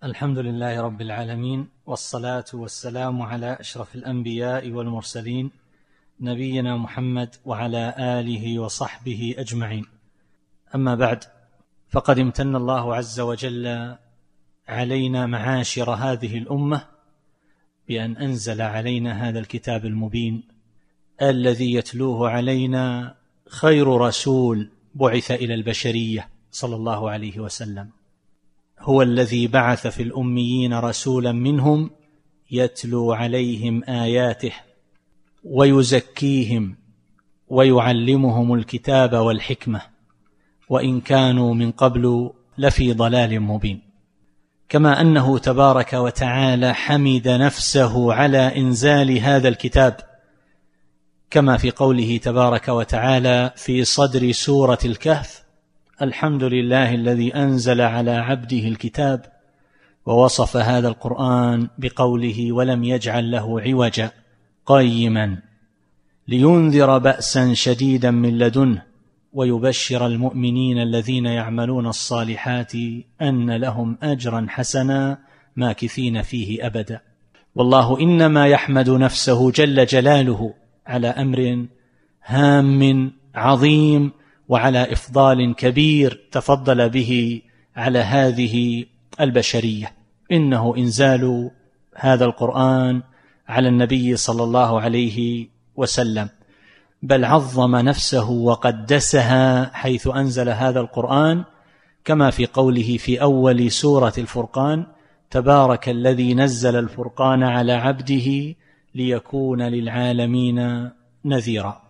الحمد لله رب العالمين، والصلاة والسلام على أشرف الأنبياء والمرسلين نبينا محمد وعلى آله وصحبه أجمعين. أما بعد، فقد امتن الله عز وجل علينا معاشر هذه الأمة بأن أنزل علينا هذا الكتاب المبين الذي يتلوه علينا خير رسول بعث إلى البشرية صلى الله عليه وسلم. هو الذي بعث في الأميين رسولا منهم يتلو عليهم آياته ويزكيهم ويعلمهم الكتاب والحكمة، وإن كانوا من قبل لفي ضلال مبين. كما أنه تبارك وتعالى حمد نفسه على إنزال هذا الكتاب، كما في قوله تبارك وتعالى في صدر سورة الكهف: الحمد لله الذي أنزل على عبده الكتاب، ووصف هذا القرآن بقوله: ولم يجعل له عوجا قيما لينذر بأسا شديدا من لدنه ويبشر المؤمنين الذين يعملون الصالحات أن لهم أجرا حسنا ماكثين فيه أبدا. والله إنما يحمد نفسه جل جلاله على أمر هام عظيم وعلى إفضال كبير تفضل به على هذه البشرية، إنه إنزال هذا القرآن على النبي صلى الله عليه وسلم، بل عظم نفسه وقدسها حيث أنزل هذا القرآن، كما في قوله في أول سورة الفرقان: تبارك الذي نزل الفرقان على عبده ليكون للعالمين نذيرا.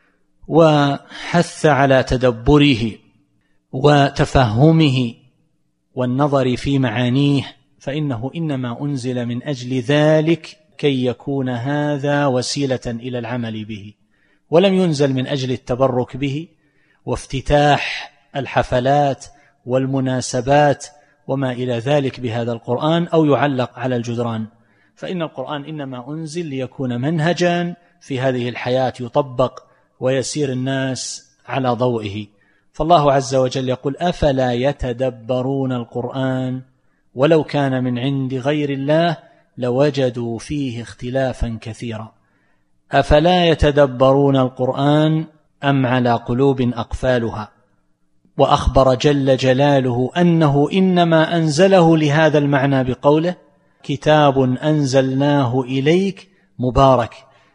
وحث على تدبره وتفهمه والنظر في معانيه، فإنه إنما أنزل من أجل ذلك كي يكون هذا وسيلة إلى العمل به، ولم ينزل من أجل التبرك به وافتتاح الحفلات والمناسبات وما إلى ذلك بهذا القرآن أو يعلق على الجدران. فإن القرآن إنما أنزل ليكون منهجا في هذه الحياة يطبق ويسير الناس على ضوئه. فالله عز وجل يقول: أفلا يتدبرون القرآن ولو كان من عند غير الله لوجدوا فيه اختلافا كثيرا. أفلا يتدبرون القرآن أم على قلوب أقفالها. وأخبر جل جلاله أنه إنما أنزله لهذا المعنى بقوله: كتاب أنزلناه إليك مبارك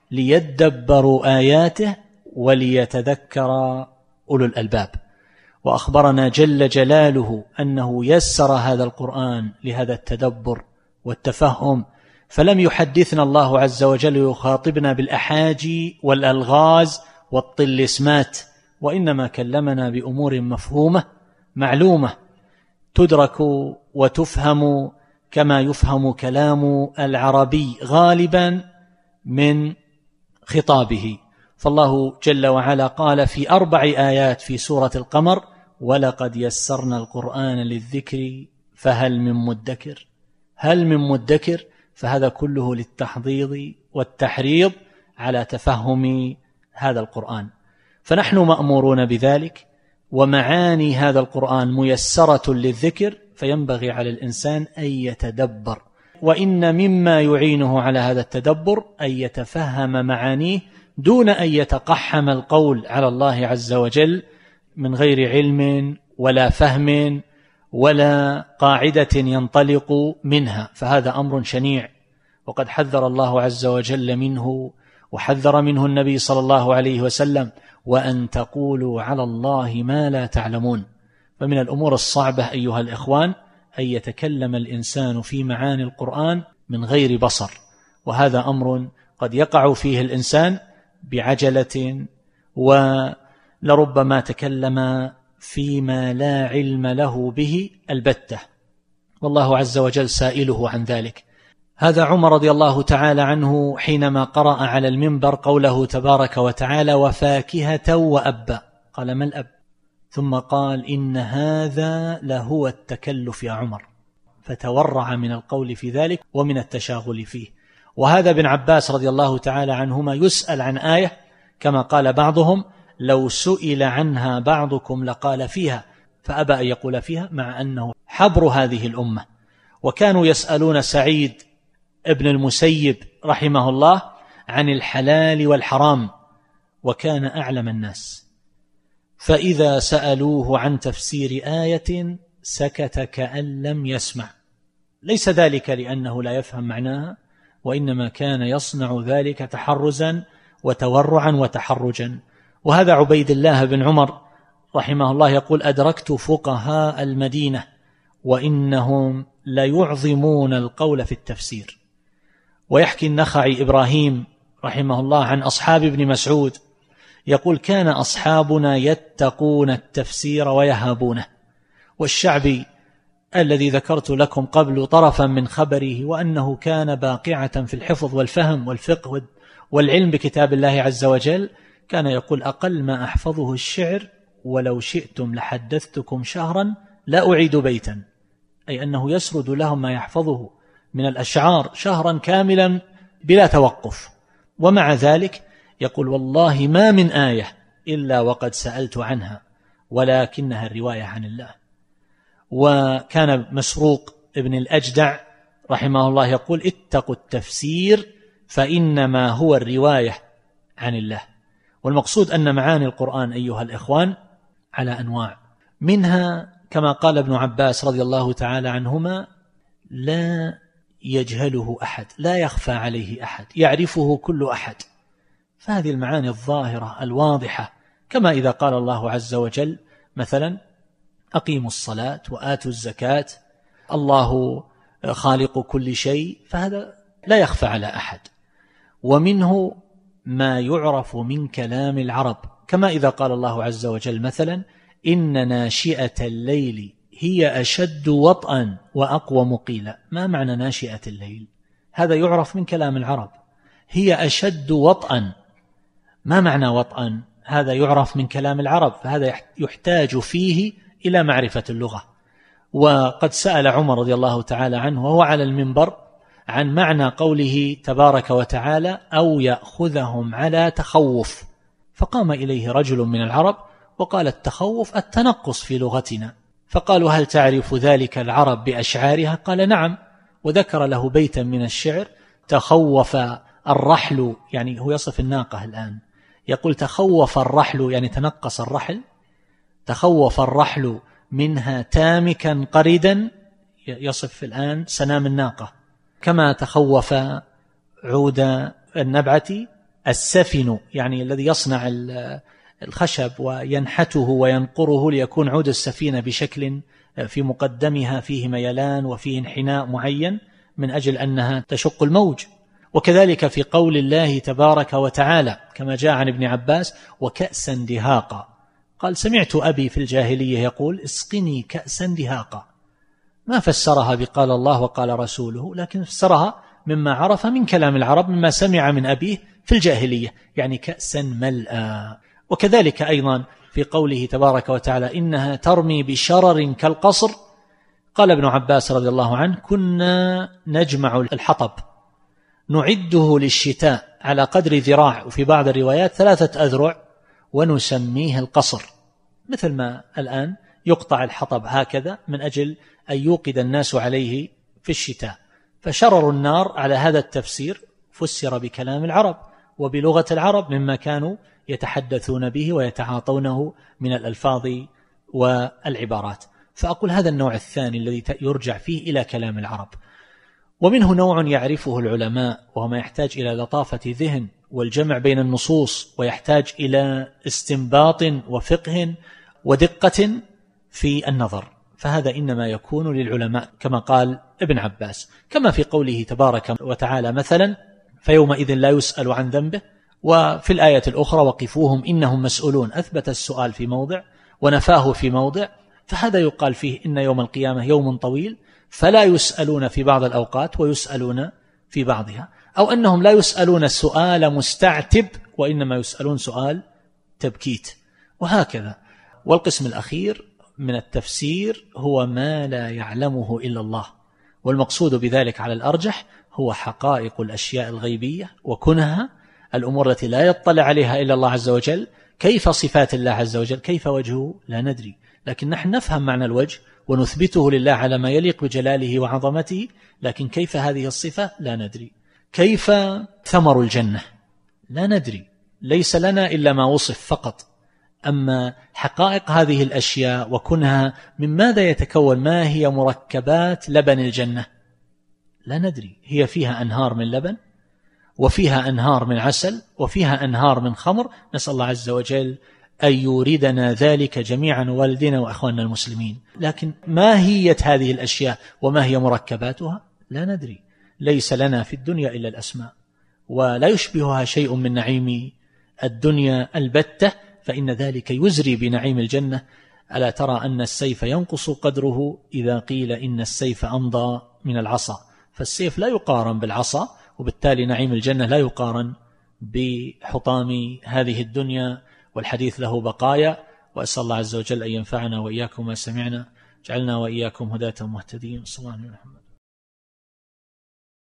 ليدبروا آياته وليتذكر أولو الألباب. وأخبرنا جل جلاله أنه يسر هذا القرآن لهذا التدبر والتفهم، فلم يحدثنا الله عز وجل يخاطبنا بالأحاجي والألغاز والطلسمات، وإنما كلمنا بأمور مفهومة معلومة تدرك وتفهم كما يفهم كلام العربي غالبا من خطابه. فالله جل وعلا قال في 4 آيات في سورة القمر: ولقد يسرنا القرآن للذكر فهل من مدكر. هل من مدكر، فهذا كله للتحضيض والتحريض على تفهم هذا القرآن. فنحن مأمورون بذلك، ومعاني هذا القرآن ميسرة للذكر، فينبغي على الإنسان أن يتدبر، وإن مما يعينه على هذا التدبر أن يتفهم معانيه دون أن يتقحم القول على الله عز وجل من غير علم ولا فهم ولا قاعدة ينطلق منها، فهذا أمر شنيع، وقد حذر الله عز وجل منه وحذر منه النبي صلى الله عليه وسلم: وأن تقولوا على الله ما لا تعلمون. فمن الأمور الصعبة أيها الإخوان أن يتكلم الإنسان في معاني القرآن من غير بصر، وهذا أمر قد يقع فيه الإنسان بعجلة، ولربما تكلم فيما لا علم له به البتة، والله عز وجل سائله عن ذلك. هذا عمر رضي الله تعالى عنه حينما قرأ على المنبر قوله تبارك وتعالى: وفاكهة وأبا. قال: ما الأب؟ ثم قال: إن هذا لهو التكلف يا عمر، فتورع من القول في ذلك ومن التشاغل فيه. وهذا ابن عباس رضي الله تعالى عنهما يسأل عن آية كما قال بعضهم: لو سئل عنها بعضكم لقال فيها، فأبى أن يقول فيها، مع أنه حبر هذه الأمة. وكانوا يسألون سعيد ابن المسيب رحمه الله عن الحلال والحرام، وكان أعلم الناس، فإذا سألوه عن تفسير آية سكت كأن لم يسمع، ليس ذلك لأنه لا يفهم معناها، وإنما كان يصنع ذلك تحرزا وتورعا وتحرجا. وهذا عبيد الله بن عمر رحمه الله يقول: أدركت فقهاء المدينة وإنهم ليعظمون القول في التفسير. ويحكي النخعي إبراهيم رحمه الله عن أصحاب ابن مسعود يقول: كان أصحابنا يتقون التفسير ويهابونه. والشعبي الذي ذكرت لكم قبل طرفا من خبره وأنه كان باقعة في الحفظ والفهم والفقه والعلم بكتاب الله عز وجل، كان يقول: أقل ما أحفظه الشعر، ولو شئتم لحدثتكم شهرا لا أعيد بيتا، أي أنه يسرد لهم ما يحفظه من الأشعار شهرا كاملا بلا توقف. ومع ذلك يقول: والله ما من آية إلا وقد سألت عنها، ولكنها الرواية عن الله. وكان مسروق ابن الأجدع رحمه الله يقول: اتقوا التفسير فإنما هو الرواية عن الله. والمقصود أن معاني القرآن أيها الإخوان على أنواع، منها كما قال ابن عباس رضي الله تعالى عنهما: لا يجهله أحد، لا يخفى عليه أحد، يعرفه كل أحد. فهذه المعاني الظاهرة الواضحة، كما إذا قال الله عز وجل مثلا: أقيموا الصلاة وآتوا الزكاة، الله خالق كل شيء، فهذا لا يخفى على أحد. ومنه ما يعرف من كلام العرب، كما إذا قال الله عز وجل مثلا: إن ناشئة الليل هي أشد وطئا وأقوم قيلا. ما معنى ناشئة الليل؟ هذا يعرف من كلام العرب. هي أشد وطئا، ما معنى وطئا؟ هذا يعرف من كلام العرب، فهذا يحتاج فيه إلى معرفة اللغة. وقد سأل عمر رضي الله تعالى عنه وهو على المنبر عن معنى قوله تبارك وتعالى: أو يأخذهم على تخوف، فقام إليه رجل من العرب وقال: التخوف التنقص في لغتنا. فقالوا: هل تعرف ذلك العرب بأشعارها؟ قال: نعم. وذكر له بيتا من الشعر: تخوف الرحل، يعني هو يصف الناقة الآن، يقول: تخوف الرحل يعني تنقص الرحل، تخوف الرحل منها تامكا قردا، يصف الآن سنام الناقة. كما تخوف عود النبعة السفن، يعني الذي يصنع الخشب وينحته وينقره ليكون عود السفينة بشكل في مقدمها فيه ميلان وفيه انحناء معين من أجل أنها تشق الموج. وكذلك في قول الله تبارك وتعالى كما جاء عن ابن عباس: وكأسا دهاقا. قال: سمعت أبي في الجاهلية يقول: اسقني كأسا دهاقا. ما فسرها بقال الله وقال رسوله، لكن فسرها مما عرف من كلام العرب، مما سمع من أبيه في الجاهلية، يعني كأسا ملأ. وكذلك أيضا في قوله تبارك وتعالى: إنها ترمي بشرر كالقصر. قال ابن عباس رضي الله عنه: كنا نجمع الحطب نعده للشتاء على قدر ذراع، وفي بعض الروايات 3 أذرع، ونسميه القصر، مثل ما الآن يقطع الحطب هكذا من أجل أن يوقد الناس عليه في الشتاء. فشرر النار على هذا التفسير فسر بكلام العرب وبلغة العرب مما كانوا يتحدثون به ويتعاطونه من الألفاظ والعبارات. فأقول هذا النوع الثاني الذي يرجع فيه إلى كلام العرب. ومنه نوع يعرفه العلماء، وهو ما يحتاج إلى لطافة ذهن والجمع بين النصوص، ويحتاج إلى استنباط وفقه ودقة في النظر، فهذا إنما يكون للعلماء كما قال ابن عباس. كما في قوله تبارك وتعالى مثلا: فيومئذ لا يسأل عن ذنبه. وفي الآية الأخرى: وقفوهم إنهم مسؤولون، أثبت السؤال في موضع ونفاه في موضع، فهذا يقال فيه إن يوم القيامة يوم طويل، فلا يسألون في بعض الأوقات ويسألون في بعضها، أو أنهم لا يسألون السؤال مستعتب، وإنما يسألون سؤال تبكيت، وهكذا. والقسم الأخير من التفسير هو ما لا يعلمه إلا الله، والمقصود بذلك على الأرجح هو حقائق الأشياء الغيبية وكنها، الأمور التي لا يطلع عليها إلا الله عز وجل. كيف صفات الله عز وجل، كيف وجهه لا ندري، لكن نحن نفهم معنى الوجه ونثبته لله على ما يليق بجلاله وعظمته، لكن كيف هذه الصفة لا ندري. كيف ثمر الجنة لا ندري، ليس لنا إلا ما وصف فقط. أما حقائق هذه الأشياء وكنها من ماذا يتكون، ما هي مركبات لبن الجنة، لا ندري. هي فيها أنهار من لبن، وفيها أنهار من عسل، وفيها أنهار من خمر. نسأل الله عز وجل أن يوردنا ذلك جميعا، والدنا وأخواننا المسلمين. لكن ماهية هذه الأشياء وما هي مركباتها لا ندري. ليس لنا في الدنيا إلا الأسماء، ولا يشبهها شيء من نعيم الدنيا البتة، فإن ذلك يزري بنعيم الجنة. ألا ترى أن السيف ينقص قدره إذا قيل إن السيف أمضى من العصا؟ فالسيف لا يقارن بالعصا، وبالتالي نعيم الجنة لا يقارن بحطام هذه الدنيا، والحديث له بقايا. وأسأل الله عز وجل أن ينفعنا وإياكم ما سمعنا، جعلنا وإياكم هداة مهتدين. صلى الله عليه وسلم.